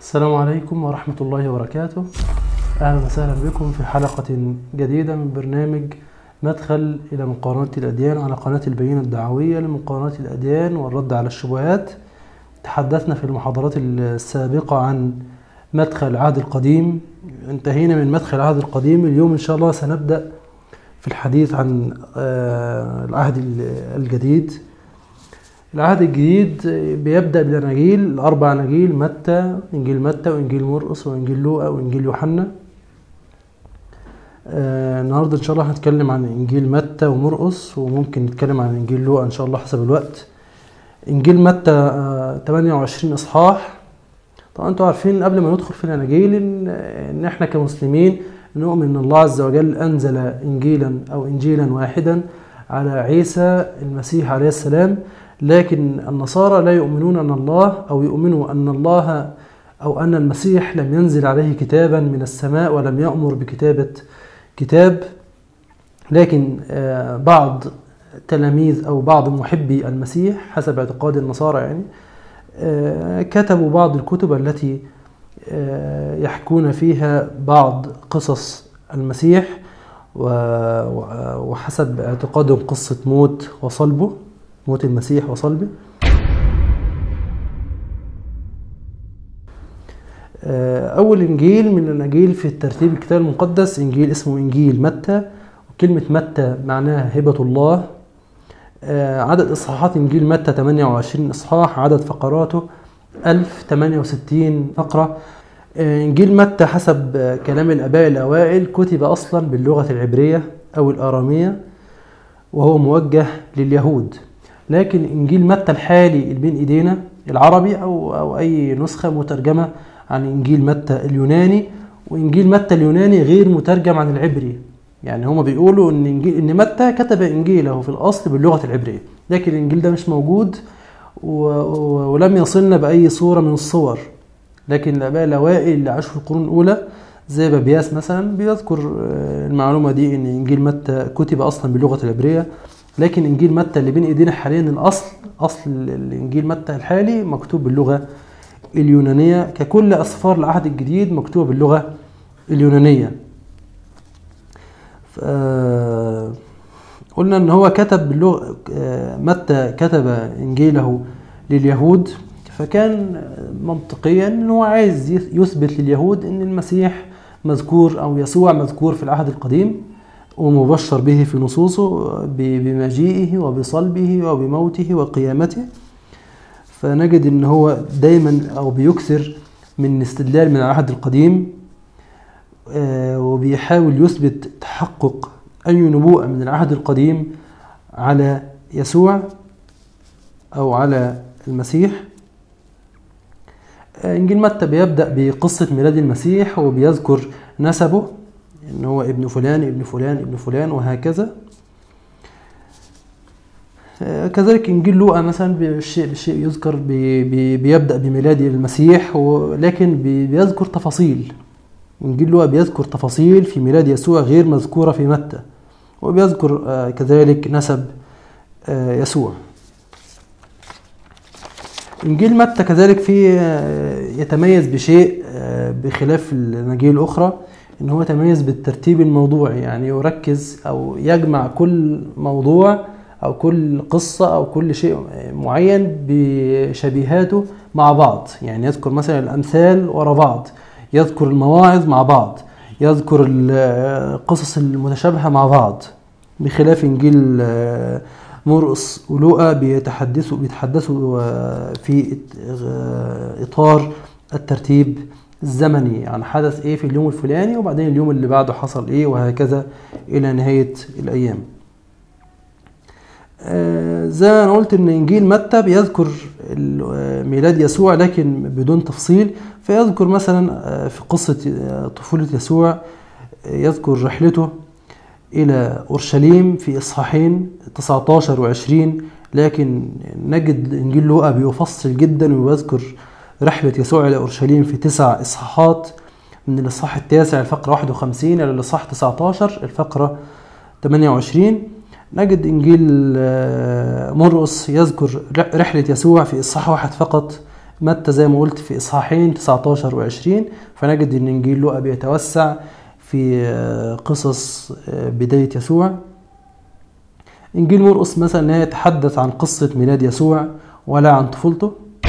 السلام عليكم ورحمة الله وبركاته. أهلا وسهلا بكم في حلقة جديدة من برنامج مدخل إلى مقارنة الأديان على قناة البينة الدعوية لمقارنة الأديان والرد على الشبهات. تحدثنا في المحاضرات السابقة عن مدخل العهد القديم، انتهينا من مدخل العهد القديم. اليوم إن شاء الله سنبدأ في الحديث عن العهد الجديد. العهد الجديد بيبدأ بالأناجيل، الأربع أناجيل: متى، إنجيل متى وإنجيل مرقس وإنجيل لوقا وإنجيل يوحنا. النهاردة إن شاء الله هنتكلم عن إنجيل متى ومرقس، وممكن نتكلم عن إنجيل لوقا إن شاء الله حسب الوقت. إنجيل متى 28 إصحاح. طبعا أنتوا عارفين قبل ما ندخل في الأناجيل إن إحنا كمسلمين نؤمن أن الله عز وجل أنزل إنجيلا واحدا على عيسى المسيح عليه السلام، لكن النصارى لا يؤمنون أن الله، أو يؤمنوا أن الله أو أن المسيح لم ينزل عليه كتابا من السماء ولم يأمر بكتابة كتاب. لكن بعض تلاميذ أو بعض محبي المسيح حسب اعتقاد النصارى يعني كتبوا بعض الكتب التي يحكون فيها بعض قصص المسيح، وحسب اعتقادهم قصة موت المسيح وصلبه. أول إنجيل من الأناجيل في الترتيب الكتاب المقدس إنجيل اسمه إنجيل متى، وكلمة متى معناها هبة الله. عدد إصحاحات إنجيل متى 28 إصحاح، عدد فقراته 1068 فقرة. إنجيل متى حسب كلام الآباء الأوائل كتب أصلا باللغة العبرية أو الآرامية، وهو موجه لليهود. لكن إنجيل متى الحالي اللي بين إيدينا العربي أو أي نسخة مترجمة عن إنجيل متى اليوناني، وإنجيل متى اليوناني غير مترجم عن العبري. يعني هما بيقولوا إن متى كتب إنجيله في الأصل باللغة العبرية، لكن الإنجيل ده مش موجود ولم يصلنا بأي صورة من الصور. لكن الآباء الأوائل اللي عاشوا في القرون الأولى زي بابياس مثلا بيذكر المعلومة دي، إن إنجيل متى كتب أصلا باللغة العبرية. لكن إنجيل متى اللي بين إيدينا حاليا أصل الإنجيل متى الحالي مكتوب باللغة اليونانية، ككل أسفار العهد الجديد مكتوبة باللغة اليونانية. قلنا إن هو كتب باللغة، متى كتب إنجيله لليهود، فكان منطقيا إن هو عايز يثبت لليهود إن المسيح مذكور أو يسوع مذكور في العهد القديم ومبشر به في نصوصه بمجيئه وبصلبه وبموته وقيامته. فنجد إن هو دايما أو بيكثر من الاستدلال من العهد القديم، وبيحاول يثبت تحقق أي نبوءة من العهد القديم على يسوع أو على المسيح. إنجيل متى بيبدأ بقصة ميلاد المسيح، وبيذكر نسبه إن هو ابن فلان ابن فلان ابن فلان وهكذا. كذلك إنجيل لوقا مثلا بالشيء يذكر بيبدأ بميلاد المسيح، ولكن بيذكر تفاصيل. إنجيل لوقا بيذكر تفاصيل في ميلاد يسوع غير مذكورة في متى، وبيذكر كذلك نسب يسوع. إنجيل متى كذلك فيه يتميز بشيء بخلاف الأناجيل الأخرى، إن هو يتميز بالترتيب الموضوعي، يعني يركز أو يجمع كل موضوع أو كل قصة أو كل شيء معين بشبيهاته مع بعض. يعني يذكر مثلا الأمثال وراء بعض، يذكر المواعظ مع بعض، يذكر القصص المتشابهة مع بعض، بخلاف إنجيل مرقس ولوقا بيتحدثوا في إطار الترتيب الزمني، يعني حدث إيه في اليوم الفلاني وبعدين اليوم اللي بعده حصل إيه وهكذا إلى نهاية الأيام. زي ما أنا قلت إن إنجيل متى بيذكر ميلاد يسوع لكن بدون تفصيل، فيذكر مثلا في قصة طفولة يسوع يذكر رحلته إلى أورشليم في إصحاحين 19 و20. لكن نجد إنجيل لوقا بيفصل جدا ويذكر رحلة يسوع إلى أورشليم في 9 إصحاحات، من الإصحاح 9 الفقرة 51 إلى الإصحاح 19 الفقرة 28. نجد إنجيل مرقس يذكر رحلة يسوع في إصحاح 1 فقط متى زي ما قلت في إصحاحين 19 و20، فنجد إن إنجيل لوقا بيتوسع في قصص بداية يسوع. إنجيل مرقس مثلا لا يتحدث عن قصة ميلاد يسوع ولا عن طفولته.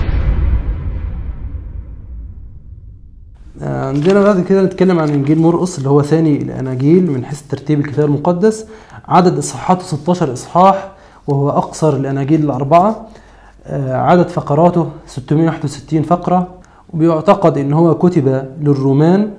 عندنا بعد كده نتكلم عن إنجيل مرقس اللي هو ثاني الأناجيل من حيث ترتيب الكتاب المقدس. عدد إصحاحاته 16 إصحاح، وهو أقصر الأناجيل الأربعة. عدد فقراته 661 فقرة، وبيعتقد إن هو كتب للرومان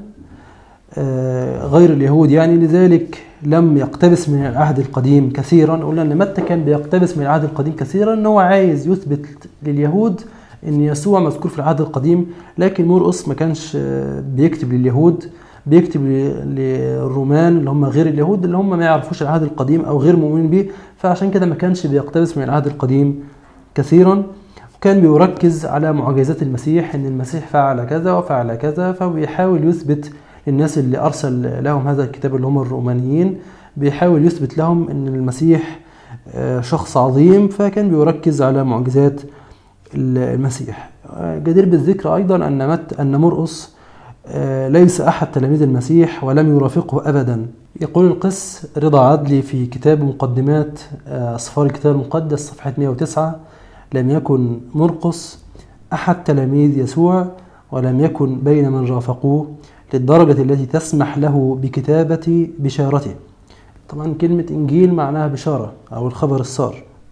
غير اليهود يعني، لذلك لم يقتبس من العهد القديم كثيرا. قلنا ان متى كان بيقتبس من العهد القديم كثيرا، ان هو عايز يثبت لليهود ان يسوع مذكور في العهد القديم، لكن مرقس ما كانش بيكتب لليهود، بيكتب للرومان اللي هم غير اليهود، اللي هم ما يعرفوش العهد القديم او غير مؤمنين به، فعشان كده ما كانش بيقتبس من العهد القديم كثيرا. وكان بيركز على معجزات المسيح، ان المسيح فعل كذا وفعل كذا، فبيحاول يثبت الناس اللي أرسل لهم هذا الكتاب اللي هم الرومانيين، بيحاول يثبت لهم أن المسيح شخص عظيم، فكان بيركز على معجزات المسيح. جدير بالذكر أيضا أن مرقس ليس أحد تلاميذ المسيح ولم يرافقه أبدا. يقول القس رضا عدلي في كتاب مقدمات أسفار الكتاب المقدس صفحة 109: لم يكن مرقس أحد تلاميذ يسوع، ولم يكن بين من رافقوه للدرجة التي تسمح له بكتابة بشارته. طبعا كلمة إنجيل معناها بشارة أو الخبر السار.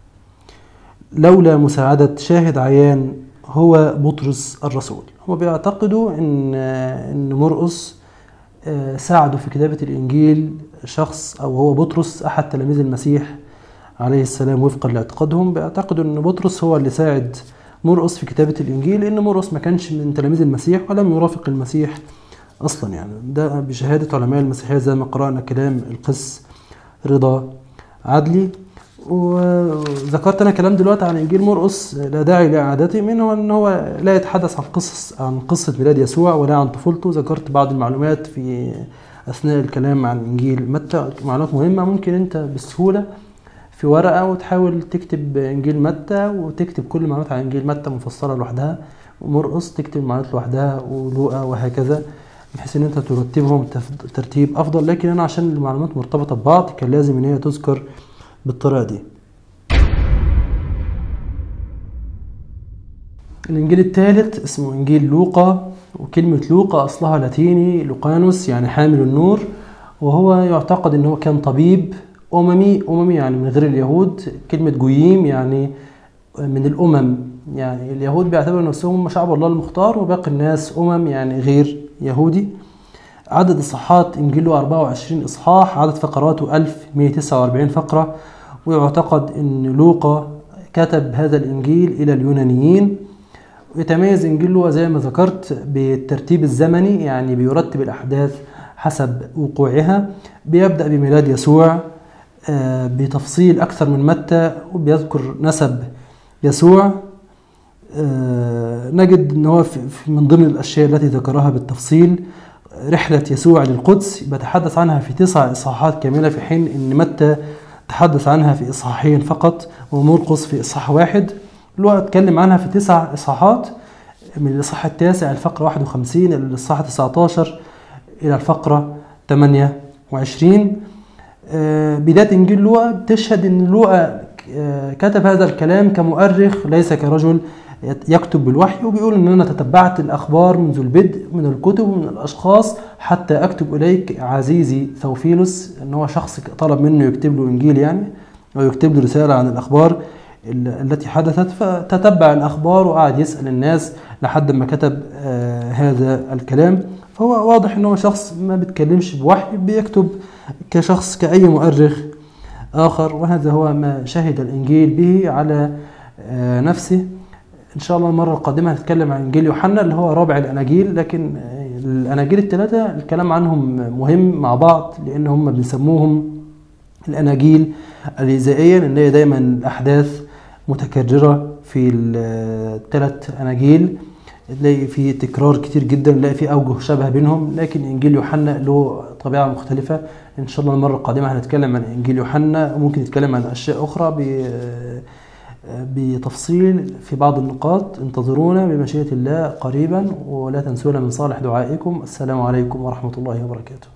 لولا مساعدة شاهد عيان هو بطرس الرسول. هم بيعتقدوا إن مرقس ساعده في كتابة الإنجيل شخص، أو هو بطرس أحد تلاميذ المسيح عليه السلام. وفقا لاعتقادهم بيعتقدوا إن بطرس هو اللي ساعد مرقس في كتابة الإنجيل، لأن مرقس ما كانش من تلاميذ المسيح ولم يرافق المسيح أصلا يعني. ده بشهادة علماء المسيحية زي ما قرأنا كلام القس رضا عدلي. وذكرت أنا كلام دلوقتي عن إنجيل مرقس لا داعي لإعادته، منه أن هو لا يتحدث عن قصة ميلاد يسوع ولا عن طفولته. ذكرت بعض المعلومات في أثناء الكلام عن إنجيل متى، معلومات مهمة ممكن أنت بسهولة في ورقة وتحاول تكتب إنجيل متى، وتكتب كل المعلومات عن إنجيل متى مفصلة لوحدها، ومرقس تكتب المعلومات لوحدها، ولوقا، وهكذا، بحيث ان انت ترتبهم ترتيب افضل. لكن انا عشان المعلومات مرتبطة ببعض كان لازم ان هي تذكر بالطريقة دي. الانجيل الثالث اسمه انجيل لوقا، وكلمة لوقا اصلها لاتيني لوقانوس يعني حامل النور، وهو يعتقد ان هو كان طبيب اممي يعني من غير اليهود. كلمة جويم يعني من الامم، يعني اليهود بيعتبروا نفسهم شعب الله المختار، وباقي الناس يعني غير يهودي. عدد إصحاحات إنجيله 24 إصحاح، عدد فقراته 1149 فقرة. ويعتقد أن لوقا كتب هذا الإنجيل إلى اليونانيين. ويتميز إنجيل لوقا زي ما ذكرت بالترتيب الزمني، يعني بيرتب الأحداث حسب وقوعها. بيبدأ بميلاد يسوع بتفصيل أكثر من متى، وبيذكر نسب يسوع. نجد أنه هو من ضمن الأشياء التي ذكرها بالتفصيل رحلة يسوع للقدس، بتحدث عنها في 9 إصحاحات كاملة، في حين أن متى تحدث عنها في إصحاحين فقط، ومرقس في إصحاح 1. لوقا اتكلم عنها في 9 إصحاحات، من الإصحاح 9 الفقرة 51 إلى الإصحاح 19 إلى الفقرة 28. بداية إنجيل لوقا بتشهد أن لوقا كتب هذا الكلام كمؤرخ ليس كرجل يكتب بالوحي، وبيقول ان انا تتبعت الاخبار منذ البدء من الكتب ومن الاشخاص حتى اكتب اليك عزيزي ثوفيلوس، ان هو شخص طلب منه يكتب له انجيل يعني، او يكتب له رسالة عن الاخبار التي حدثت. فتتبع الاخبار وقعد يسأل الناس لحد ما كتب هذا الكلام. فهو واضح ان هو شخص ما بيتكلمش بوحي، بيكتب كشخص كأي مؤرخ آخر، وهذا هو ما شهد الإنجيل به على نفسه. إن شاء الله المرة القادمة هنتكلم عن إنجيل يوحنا اللي هو رابع الأناجيل، لكن الأناجيل الثلاثة الكلام عنهم مهم مع بعض، لأن هم بنسموهم الأناجيل الإيذائية، لأن هي دايما الأحداث متكررة في الثلاث أناجيل، نلاقي في تكرار كتير جدا، نلاقي في أوجه شبه بينهم. لكن إنجيل يوحنا له طبيعة مختلفة. إن شاء الله المرة القادمة هنتكلم عن إنجيل يوحنا، وممكن نتكلم عن أشياء أخرى بتفصيل في بعض النقاط. انتظرونا بمشيئة الله قريبا، ولا تنسونا من صالح دعائكم. السلام عليكم ورحمة الله وبركاته.